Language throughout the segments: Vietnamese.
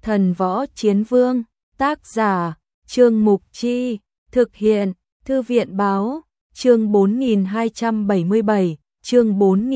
Thần Võ Chiến Vương, tác giả, Trương Mục Chi, thực hiện, Thư viện Báo, chương 4277, chương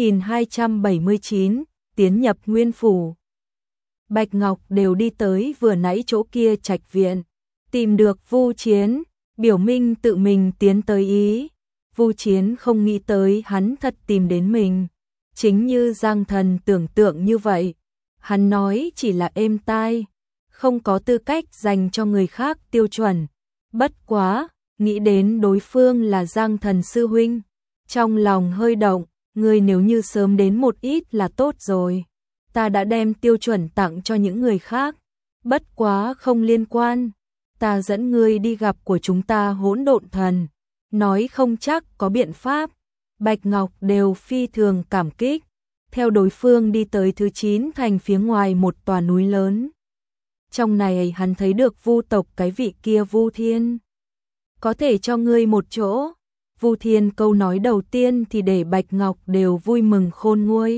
4279, tiến nhập Nguyên Phủ. Bạch Ngọc đều đi tới vừa nãy chỗ kia trạch viện, tìm được Vu Chiến, biểu minh tự mình tiến tới ý. Vu Chiến không nghĩ tới hắn thật tìm đến mình, chính như Giang Thần tưởng tượng như vậy. Hắn nói chỉ là êm tai, không có tư cách dành cho người khác tiêu chuẩn. Bất quá, nghĩ đến đối phương là Giang Thần sư huynh, trong lòng hơi động, ngươi nếu như sớm đến một ít là tốt rồi. Ta đã đem tiêu chuẩn tặng cho những người khác, bất quá không liên quan. Ta dẫn ngươi đi gặp của chúng ta Hỗn Độn Thần, nói không chắc có biện pháp. Bạch Ngọc đều phi thường cảm kích, theo đối phương đi tới thứ 9 thành phía ngoài một tòa núi lớn. Trong này hắn thấy được Vu tộc cái vị kia Vu Thiên. Có thể cho ngươi một chỗ. Vu Thiên câu nói đầu tiên thì để Bạch Ngọc đều vui mừng khôn nguôi.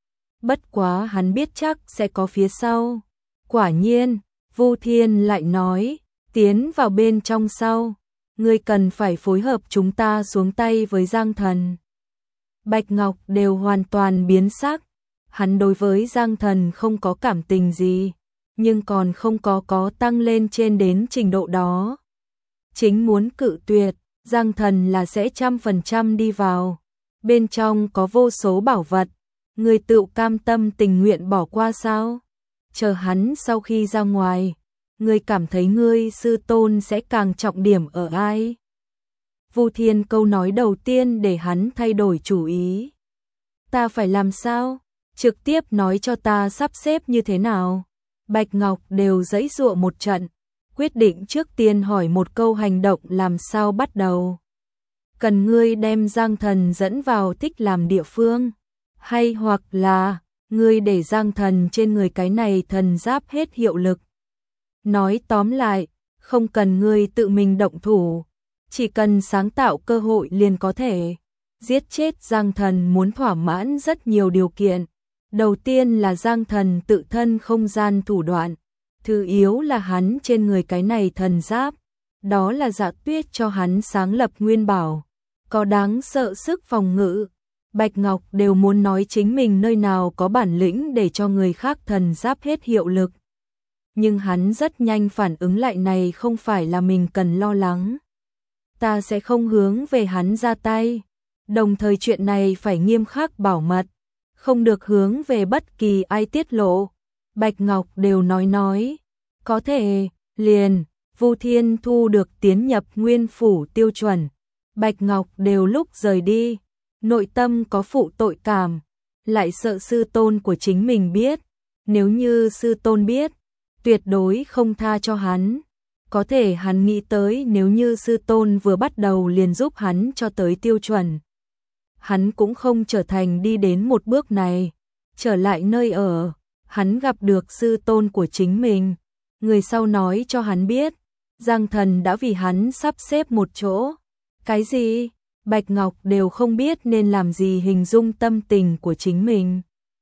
Bất quá hắn biết chắc sẽ có phía sau. Quả nhiên, Vu Thiên lại nói, tiến vào bên trong sau, ngươi cần phải phối hợp chúng ta xuống tay với Giang Thần. Bạch Ngọc đều hoàn toàn biến sắc, hắn đối với Giang Thần không có cảm tình gì, nhưng còn không có tăng lên trên đến trình độ đó. Chính muốn cự tuyệt, Giang Thần là sẽ 100% đi vào, bên trong có vô số bảo vật, người tự cam tâm tình nguyện bỏ qua sao? Chờ hắn sau khi ra ngoài, ngươi cảm thấy ngươi sư tôn sẽ càng trọng điểm ở ai? Vu Thiên câu nói đầu tiên để hắn thay đổi chủ ý. Ta phải làm sao? Trực tiếp nói cho ta sắp xếp như thế nào? Bạch Ngọc đều giãy giụa một trận, quyết định trước tiên hỏi một câu hành động làm sao bắt đầu. Cần ngươi đem Giang Thần dẫn vào thích làm địa phương, hay hoặc là ngươi để Giang Thần trên người cái này thần giáp hết hiệu lực. Nói tóm lại, không cần ngươi tự mình động thủ, chỉ cần sáng tạo cơ hội liền có thể. Giết chết Giang Thần muốn thỏa mãn rất nhiều điều kiện. Đầu tiên là Giang Thần tự thân không gian thủ đoạn. Thứ yếu là hắn trên người cái này thần giáp. Đó là Dạ Tuyết cho hắn sáng lập nguyên bảo. Có đáng sợ sức phòng ngự. Bạch Ngọc đều muốn nói chính mình nơi nào có bản lĩnh để cho người khác thần giáp hết hiệu lực. Nhưng hắn rất nhanh phản ứng lại này không phải là mình cần lo lắng. Ta sẽ không hướng về hắn ra tay. Đồng thời chuyện này phải nghiêm khắc bảo mật, không được hướng về bất kỳ ai tiết lộ. Bạch Ngọc đều nói, có thể, liền, Vu Thiên thu được tiến nhập Nguyên Phủ tiêu chuẩn. Bạch Ngọc đều lúc rời đi, nội tâm có phụ tội cảm, lại sợ sư tôn của chính mình biết. Nếu như sư tôn biết, tuyệt đối không tha cho hắn. Có thể hắn nghĩ tới nếu như sư tôn vừa bắt đầu liền giúp hắn cho tới tiêu chuẩn, hắn cũng không trở thành đi đến một bước này. Trở lại nơi ở, hắn gặp được sư tôn của chính mình. Người sau nói cho hắn biết, Giang Thần đã vì hắn sắp xếp một chỗ. Cái gì? Bạch Ngọc đều không biết nên làm gì hình dung tâm tình của chính mình.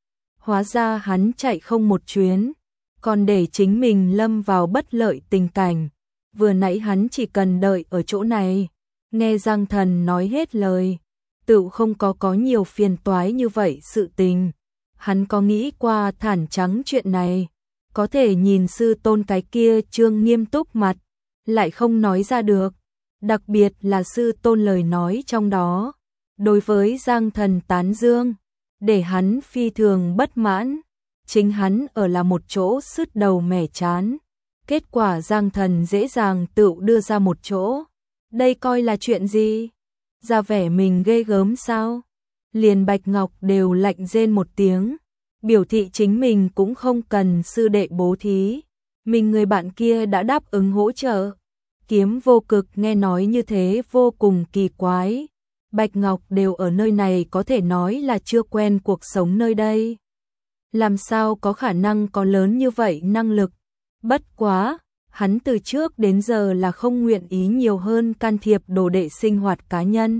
Hóa ra hắn chạy không một chuyến, còn để chính mình lâm vào bất lợi tình cảnh. Vừa nãy hắn chỉ cần đợi ở chỗ này, nghe Giang Thần nói hết lời, tự không có nhiều phiền toái như vậy sự tình. Hắn có nghĩ qua thản trắng chuyện này, có thể nhìn sư tôn cái kia trương nghiêm túc mặt, lại không nói ra được. Đặc biệt là sư tôn lời nói trong đó, đối với Giang Thần tán dương, để hắn phi thường bất mãn. Chính hắn ở là một chỗ sứt đầu mẻ chán. Kết quả Giang Thần dễ dàng tự đưa ra một chỗ. Đây coi là chuyện gì? Ra vẻ mình ghê gớm sao? Liền Bạch Ngọc đều lạnh rên một tiếng, biểu thị chính mình cũng không cần sư đệ bố thí. Mình người bạn kia đã đáp ứng hỗ trợ. Kiếm Vô Cực nghe nói như thế vô cùng kỳ quái. Bạch Ngọc đều ở nơi này có thể nói là chưa quen cuộc sống nơi đây. Làm sao có khả năng có lớn như vậy năng lực? Bất quá, hắn từ trước đến giờ là không nguyện ý nhiều hơn can thiệp đồ đệ sinh hoạt cá nhân.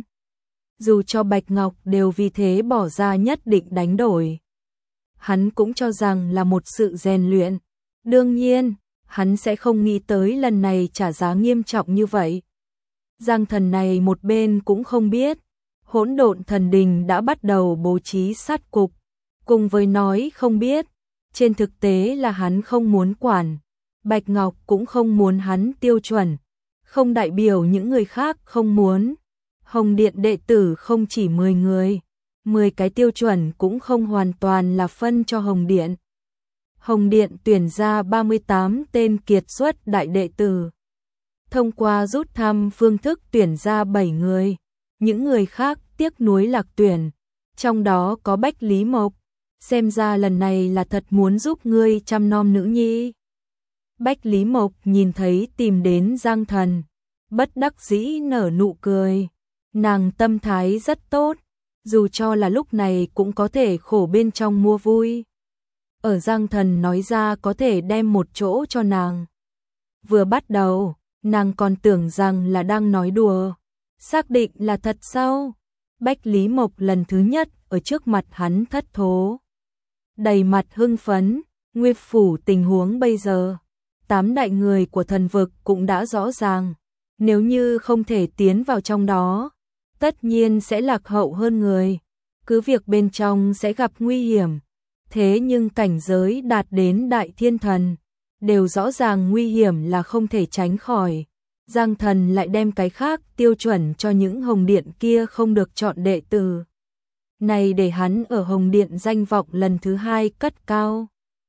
Dù cho Bạch Ngọc đều vì thế bỏ ra nhất định đánh đổi. Hắn cũng cho rằng là một sự rèn luyện. Đương nhiên, hắn sẽ không nghĩ tới lần này trả giá nghiêm trọng như vậy. Giang Thần này một bên cũng không biết, Hỗn Độn Thần Đình đã bắt đầu bố trí sát cục, cùng với nói không biết, trên thực tế là hắn không muốn quản, Bạch Ngọc cũng không muốn hắn tiêu chuẩn, không đại biểu những người khác không muốn. Hồng Điện đệ tử không chỉ 10 người, 10 cái tiêu chuẩn cũng không hoàn toàn là phân cho Hồng Điện. Hồng Điện tuyển ra 38 tên kiệt xuất đại đệ tử. Thông qua rút thăm phương thức tuyển ra 7 người, những người khác tiếc nuối lạc tuyển, trong đó có Bách Lý Mộc, xem ra lần này là thật muốn giúp ngươi chăm nom nữ nhi. Bách Lý Mộc nhìn thấy tìm đến Giang Thần, bất đắc dĩ nở nụ cười, nàng tâm thái rất tốt, dù cho là lúc này cũng có thể khổ bên trong mua vui. Ở Giang Thần nói ra có thể đem một chỗ cho nàng. Vừa bắt đầu, nàng còn tưởng rằng là đang nói đùa, xác định là thật sao? Bách Lý Mộc lần thứ nhất ở trước mặt hắn thất thố, đầy mặt hưng phấn. Nguyên phủ tình huống bây giờ, 8 đại người của thần vực cũng đã rõ ràng, nếu như không thể tiến vào trong đó, tất nhiên sẽ lạc hậu hơn người, cứ việc bên trong sẽ gặp nguy hiểm, thế nhưng cảnh giới đạt đến đại thiên thần, đều rõ ràng nguy hiểm là không thể tránh khỏi. Giang Thần lại đem cái khác tiêu chuẩn cho những Hồng Điện kia không được chọn đệ tử. Này để hắn ở Hồng Điện danh vọng lần thứ 2 cất cao.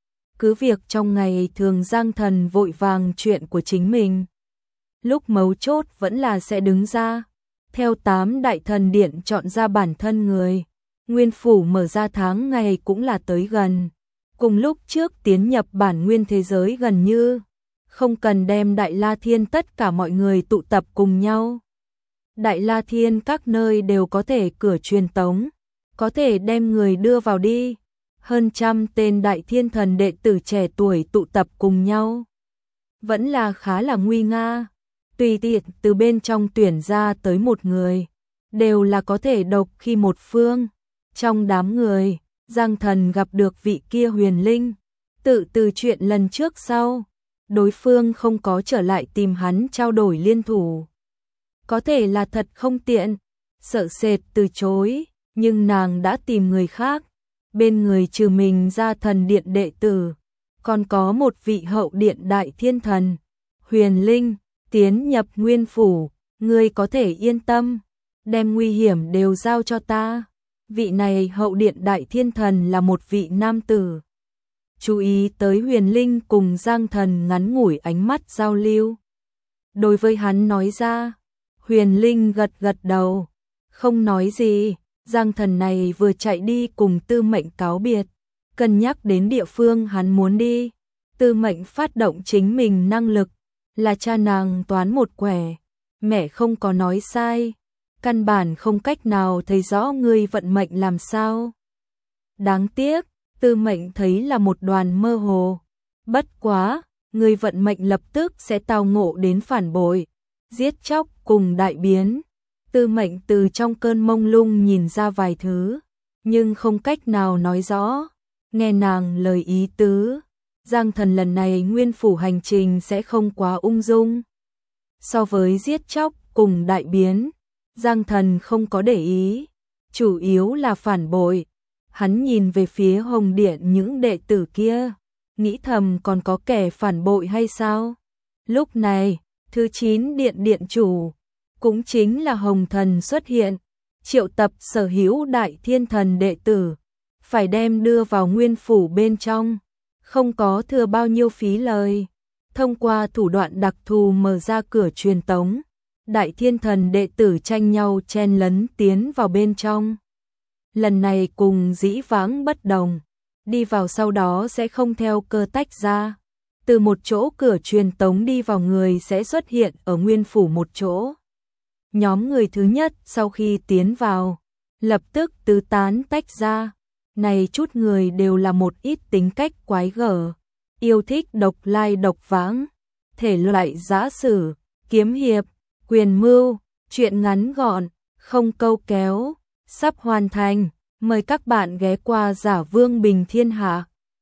Cứ việc trong ngày thường Giang Thần vội vàng chuyện của chính mình, lúc mấu chốt vẫn là sẽ đứng ra, theo 8 đại thần điện chọn ra bản thân người. Nguyên phủ mở ra tháng ngày cũng là tới gần, cùng lúc trước tiến nhập bản nguyên thế giới gần như không cần đem Đại La Thiên tất cả mọi người tụ tập cùng nhau. Đại La Thiên các nơi đều có thể cửa truyền tống, có thể đem người đưa vào đi. Hơn trăm tên đại thiên thần đệ tử trẻ tuổi tụ tập cùng nhau, vẫn là khá là nguy nga. Tùy tiện từ bên trong tuyển ra tới một người, đều là có thể độc khi một phương. Trong đám người, Giang Thần gặp được vị kia Huyền Linh, tự từ chuyện lần trước sau, đối phương không có trở lại tìm hắn trao đổi liên thủ. Có thể là thật không tiện, sợ sệt từ chối, nhưng nàng đã tìm người khác. Bên người trừ mình ra thần điện đệ tử, còn có một vị hậu điện đại thiên thần. Huyền Linh, tiến nhập Nguyên phủ, ngươi có thể yên tâm, đem nguy hiểm đều giao cho ta. Vị này hậu điện đại thiên thần là một vị nam tử. Chú ý tới Huyền Linh cùng Giang Thần ngắn ngủi ánh mắt giao lưu. Đối với hắn nói ra, Huyền Linh gật gật đầu, không nói gì. Giang Thần này vừa chạy đi cùng Tư Mệnh cáo biệt, cân nhắc đến địa phương hắn muốn đi. Tư Mệnh phát động chính mình năng lực, là cha nàng toán một quẻ, mẹ không có nói sai, căn bản không cách nào thấy rõ ngươi vận mệnh làm sao. Đáng tiếc, Tư Mệnh thấy là một đoàn mơ hồ, bất quá, ngươi vận mệnh lập tức sẽ tao ngộ đến phản bội, giết chóc cùng đại biến. Tư Mệnh từ trong cơn mông lung nhìn ra vài thứ, nhưng không cách nào nói rõ. Nghe nàng lời ý tứ, Giang Thần lần này Nguyên phủ hành trình sẽ không quá ung dung. So với giết chóc cùng đại biến, Giang Thần không có để ý, chủ yếu là phản bội. Hắn nhìn về phía Hồng Điện những đệ tử kia, nghĩ thầm còn có kẻ phản bội hay sao? Lúc này, thứ 9 điện điện chủ, cũng chính là Hồng Thần xuất hiện, triệu tập sở hữu đại thiên thần đệ tử, phải đem đưa vào Nguyên phủ bên trong, không có thừa bao nhiêu phí lời. Thông qua thủ đoạn đặc thù mở ra cửa truyền tống, đại thiên thần đệ tử tranh nhau chen lấn tiến vào bên trong. Lần này cùng dĩ vãng bất đồng, đi vào sau đó sẽ không theo cơ tách ra. Từ một chỗ cửa truyền tống đi vào người sẽ xuất hiện ở Nguyên phủ một chỗ. Nhóm người thứ nhất sau khi tiến vào, lập tức tứ tán tách ra. Này chút người đều là một ít tính cách quái gở, yêu thích độc lai độc vãng, thể loại giã sử, kiếm hiệp, quyền mưu, chuyện ngắn gọn, không câu kéo, sắp hoàn thành. Mời các bạn ghé qua Giả Vương Bình Thiên Hạ.